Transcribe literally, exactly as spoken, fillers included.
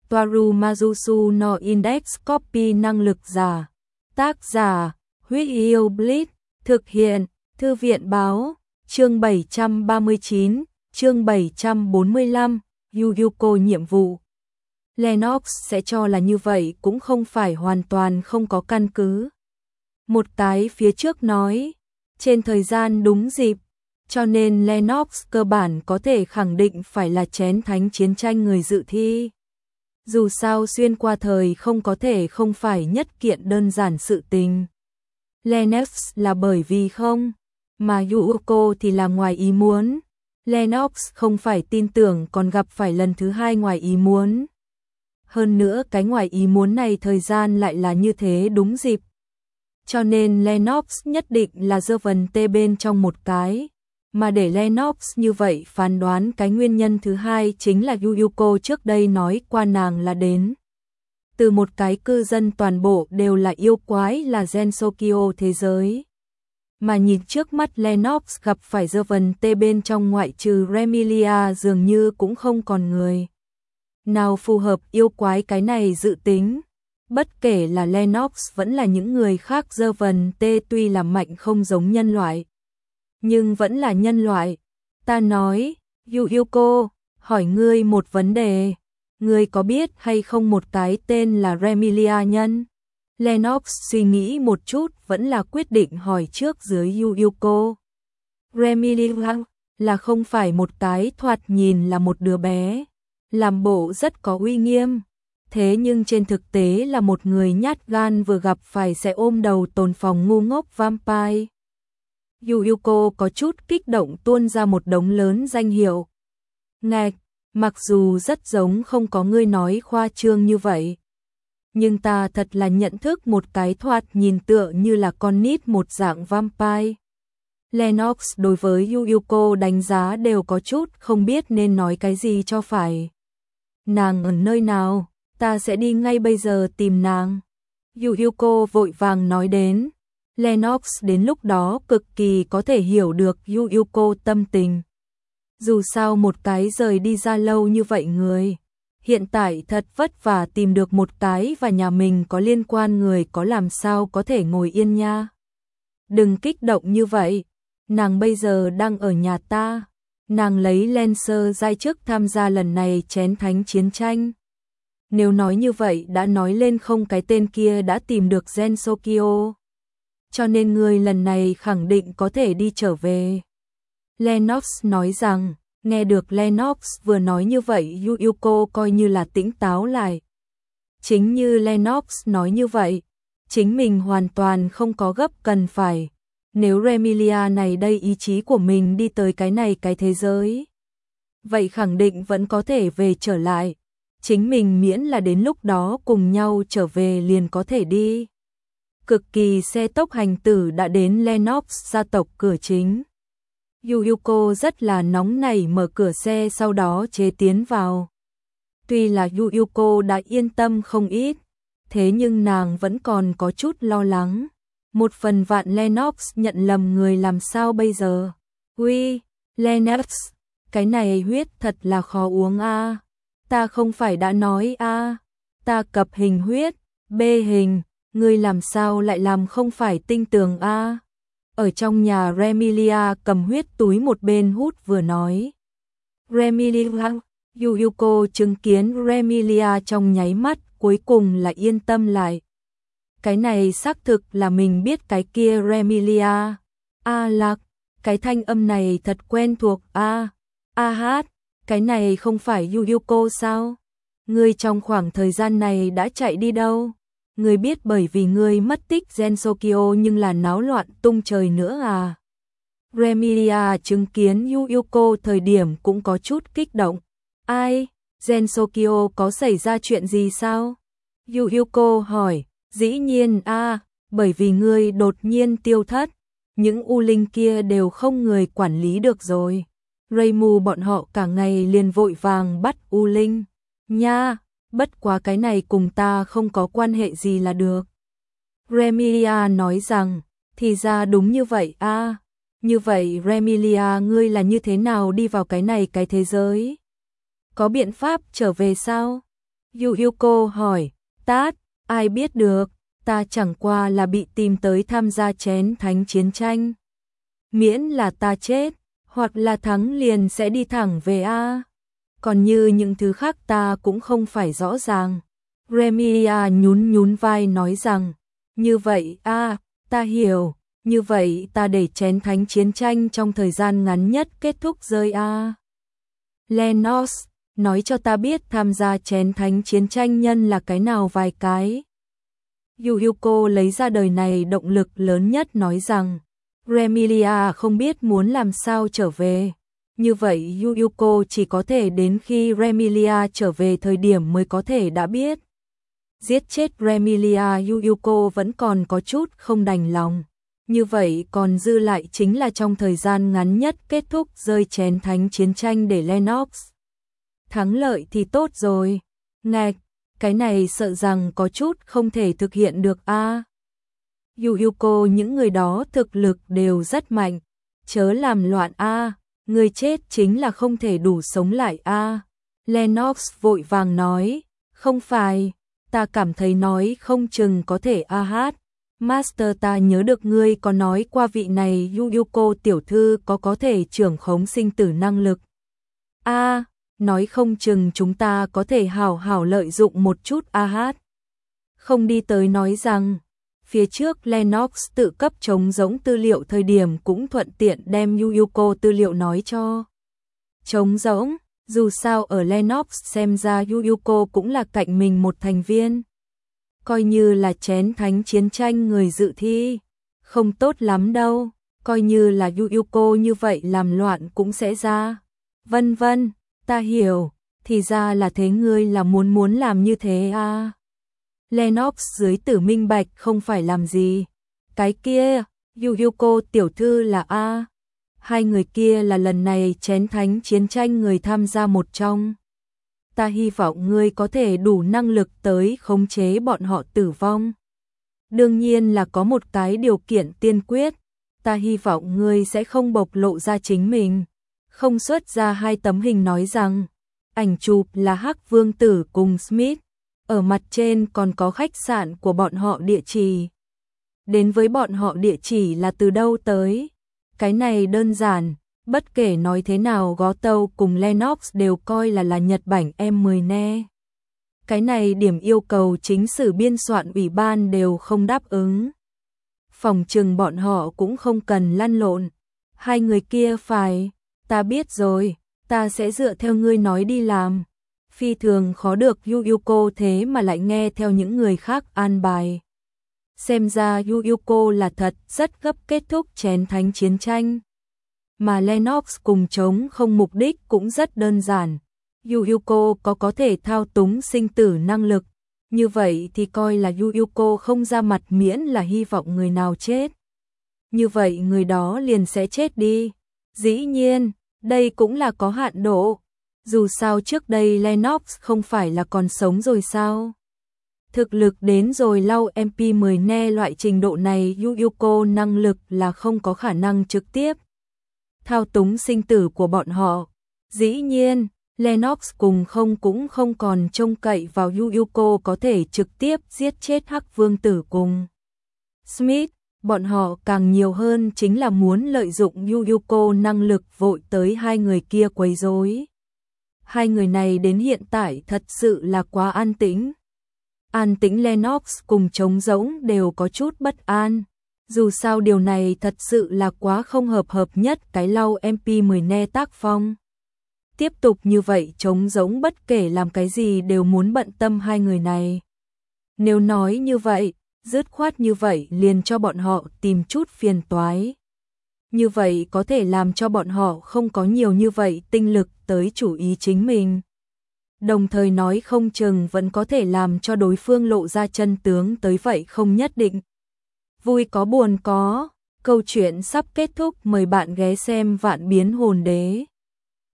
Toaru Majusu no Index Copy năng lực giả. Tác giả, Huyết Yêu Blitz, thực hiện, Thư viện báo, chương bảy trăm ba mươi chín, chương bảy trăm bốn mươi lăm, Yuyuko nhiệm vụ. Lennox sẽ cho là như vậy cũng không phải hoàn toàn không có căn cứ. Một cái phía trước nói, trên thời gian đúng dịp, cho nên Lennox cơ bản có thể khẳng định phải là chén thánh chiến tranh người dự thi. Dù sao xuyên qua thời không có thể không phải nhất kiện đơn giản sự tình. Lennox là bởi vì không, mà Yuyuko thì là ngoài ý muốn. Lennox không phải tin tưởng còn gặp phải lần thứ hai ngoài ý muốn. Hơn nữa cái ngoài ý muốn này thời gian lại là như thế đúng dịp. Cho nên Lennox nhất định là dơ vần tê bên trong một cái. Mà để Lennox như vậy phán đoán cái nguyên nhân thứ hai chính là Yuyuko trước đây nói qua nàng là đến từ một cái cư dân toàn bộ đều là yêu quái là Gensokyo thế giới. Mà nhìn trước mắt Lennox gặp phải dơ vần tê bên trong ngoại trừ Remilia dường như cũng không còn người nào phù hợp yêu quái cái này dự tính. Bất kể là Lennox vẫn là những người khác, dơ vần tê tuy là mạnh không giống nhân loại, nhưng vẫn là nhân loại. Ta nói, Yuyuko, hỏi ngươi một vấn đề. Ngươi có biết hay không một cái tên là Remilia nhân? Lennox suy nghĩ một chút vẫn là quyết định hỏi trước dưới Yuyuko. Remilia là không phải một cái thoạt nhìn là một đứa bé, làm bộ rất có uy nghiêm. Thế nhưng trên thực tế là một người nhát gan vừa gặp phải sẽ ôm đầu tồn phòng ngu ngốc vampire. Yuyuko có chút kích động tuôn ra một đống lớn danh hiệu. Ngạch, mặc dù rất giống không có ngươi nói khoa trương như vậy. Nhưng ta thật là nhận thức một cái thoạt nhìn tựa như là con nít một dạng vampire. Lennox đối với Yuyuko đánh giá đều có chút không biết nên nói cái gì cho phải. Nàng ở nơi nào? Ta sẽ đi ngay bây giờ tìm nàng. Yuyuko vội vàng nói đến. Lennox đến lúc đó cực kỳ có thể hiểu được Yuyuko tâm tình. Dù sao một cái rời đi ra lâu như vậy người, hiện tại thật vất vả tìm được một cái và nhà mình có liên quan người, có làm sao có thể ngồi yên nha. Đừng kích động như vậy, nàng bây giờ đang ở nhà ta. Nàng lấy Lancer giai chức tham gia lần này chén thánh chiến tranh. Nếu nói như vậy đã nói lên không cái tên kia đã tìm được Gensokyo. Cho nên người lần này khẳng định có thể đi trở về. Lennox nói rằng, nghe được Lennox vừa nói như vậy Yuyuko coi như là tỉnh táo lại. Chính như Lennox nói như vậy, chính mình hoàn toàn không có gấp cần phải. Nếu Remilia này đây ý chí của mình đi tới cái này cái thế giới, vậy khẳng định vẫn có thể về trở lại. Chính mình miễn là đến lúc đó cùng nhau trở về liền có thể đi. Cực kỳ xe tốc hành tử đã đến Lennox gia tộc cửa chính. Yuyuko rất là nóng nảy mở cửa xe sau đó chế tiến vào. Tuy là Yuyuko đã yên tâm không ít, thế nhưng nàng vẫn còn có chút lo lắng. Một phần vạn Lennox nhận lầm người làm sao bây giờ? Uy, Lennox, cái này huyết thật là khó uống a. À. Ta không phải đã nói a, à. Ta cập hình huyết, B hình, ngươi làm sao lại làm không phải tinh tường a? À. Ở trong nhà Remilia cầm huyết túi một bên hút vừa nói. Remilia, Yuyuko chứng kiến Remilia trong nháy mắt cuối cùng là yên tâm lại. Cái này xác thực là mình biết cái kia Remilia. A lạc, cái thanh âm này thật quen thuộc a. A hát, cái này không phải Yuyuko sao? Ngươi trong khoảng thời gian này đã chạy đi đâu? Ngươi biết bởi vì ngươi mất tích Gensokyo nhưng là náo loạn tung trời nữa à? Remilia chứng kiến Yuyuko thời điểm cũng có chút kích động. Ai? Gensokyo có xảy ra chuyện gì sao? Yuyuko hỏi. Dĩ nhiên a, à, bởi vì ngươi đột nhiên tiêu thất, những u linh kia đều không người quản lý được rồi. Reimu bọn họ cả ngày liền vội vàng bắt u linh. Nha, bất quá cái này cùng ta không có quan hệ gì là được. Remilia nói rằng, thì ra đúng như vậy a. À. Như vậy Remilia ngươi là như thế nào đi vào cái này cái thế giới? Có biện pháp trở về sao? Yu Yuko hỏi, Tát, ai biết được, ta chẳng qua là bị tìm tới tham gia chén thánh chiến tranh. Miễn là ta chết, hoặc là thắng liền sẽ đi thẳng về A. Còn như những thứ khác ta cũng không phải rõ ràng. Remilia nhún nhún vai nói rằng, như vậy A, ta hiểu, như vậy ta để chén thánh chiến tranh trong thời gian ngắn nhất kết thúc rơi A. Lennox, nói cho ta biết tham gia chén thánh chiến tranh nhân là cái nào vài cái. Yu Yuko lấy ra đời này động lực lớn nhất nói rằng, Remilia không biết muốn làm sao trở về. Như vậy Yu Yuko chỉ có thể đến khi Remilia trở về thời điểm mới có thể đã biết. Giết chết Remilia, Yu Yuko vẫn còn có chút không đành lòng. Như vậy còn dư lại chính là trong thời gian ngắn nhất kết thúc rơi chén thánh chiến tranh để Lennox thắng lợi thì tốt rồi. Ngạch, cái này sợ rằng có chút không thể thực hiện được a. À. Yu Yuko, những người đó thực lực đều rất mạnh, chớ làm loạn a, à. Người chết chính là không thể đủ sống lại a. À. Lennox vội vàng nói, không phải, ta cảm thấy nói không chừng có thể a hát. Master, ta nhớ được ngươi có nói qua vị này Yu Yuko tiểu thư có có thể trưởng khống sinh tử năng lực. A, à, nói không chừng chúng ta có thể hảo hảo lợi dụng một chút a hát. Không đi tới nói rằng, phía trước Lennox tự cấp trống rỗng tư liệu thời điểm cũng thuận tiện đem Yu Yuko tư liệu nói cho. Trống rỗng, dù sao ở Lennox xem ra Yu Yuko cũng là cạnh mình một thành viên. Coi như là chén thánh chiến tranh người dự thi, không tốt lắm đâu, coi như là Yu Yuko như vậy làm loạn cũng sẽ ra. Vân vân, ta hiểu, thì ra là thế, ngươi là muốn muốn làm như thế à. Lennox dưới tử minh bạch không phải làm gì. Cái kia, Yu Yuko tiểu thư là A. Hai người kia là lần này chén thánh chiến tranh người tham gia một trong. Ta hy vọng ngươi có thể đủ năng lực tới khống chế bọn họ tử vong. Đương nhiên là có một cái điều kiện tiên quyết. Ta hy vọng ngươi sẽ không bộc lộ ra chính mình. Không xuất ra hai tấm hình nói rằng, ảnh chụp là Hắc Vương tử cùng Smith. Ở mặt trên còn có khách sạn của bọn họ địa chỉ. Đến với bọn họ địa chỉ là từ đâu tới. Cái này đơn giản, bất kể nói thế nào Goto cùng Lennox đều coi là là Nhật Bản em mười nè. Cái này điểm yêu cầu chính sử biên soạn ủy ban đều không đáp ứng. Phòng trừng bọn họ cũng không cần lăn lộn. Hai người kia phải, ta biết rồi, ta sẽ dựa theo ngươi nói đi làm. Phi thường khó được Yu Yuko thế mà lại nghe theo những người khác an bài. Xem ra Yu Yuko là thật rất gấp kết thúc chén thánh chiến tranh. Mà Lennox cùng chống không mục đích cũng rất đơn giản. Yu Yuko có có thể thao túng sinh tử năng lực. Như vậy thì coi là Yu Yuko không ra mặt miễn là hy vọng người nào chết. Như vậy người đó liền sẽ chết đi. Dĩ nhiên, đây cũng là có hạn độ. Dù sao trước đây Lennox không phải là còn sống rồi sao? Thực lực đến rồi lau em pê mười ne loại trình độ này, Yu Yuko năng lực là không có khả năng trực tiếp thao túng sinh tử của bọn họ. Dĩ nhiên, Lennox cùng không cũng không còn trông cậy vào Yu Yuko có thể trực tiếp giết chết Hắc Vương tử cùng Smith. Bọn họ càng nhiều hơn chính là muốn lợi dụng Yu Yuko năng lực vội tới hai người kia quấy rối. Hai người này đến hiện tại thật sự là quá an tĩnh. An tĩnh, Lennox cùng trống rỗng đều có chút bất an. Dù sao điều này thật sự là quá không hợp hợp nhất cái lau em pê mười ne tác phong. Tiếp tục như vậy trống rỗng bất kể làm cái gì đều muốn bận tâm hai người này. Nếu nói như vậy, dứt khoát như vậy liền cho bọn họ tìm chút phiền toái. Như vậy có thể làm cho bọn họ không có nhiều như vậy tinh lực tới chủ ý chính mình. Đồng thời nói không chừng vẫn có thể làm cho đối phương lộ ra chân tướng tới vậy không nhất định. Vui có buồn có, câu chuyện sắp kết thúc, mời bạn ghé xem Vạn Biến Hồn Đế.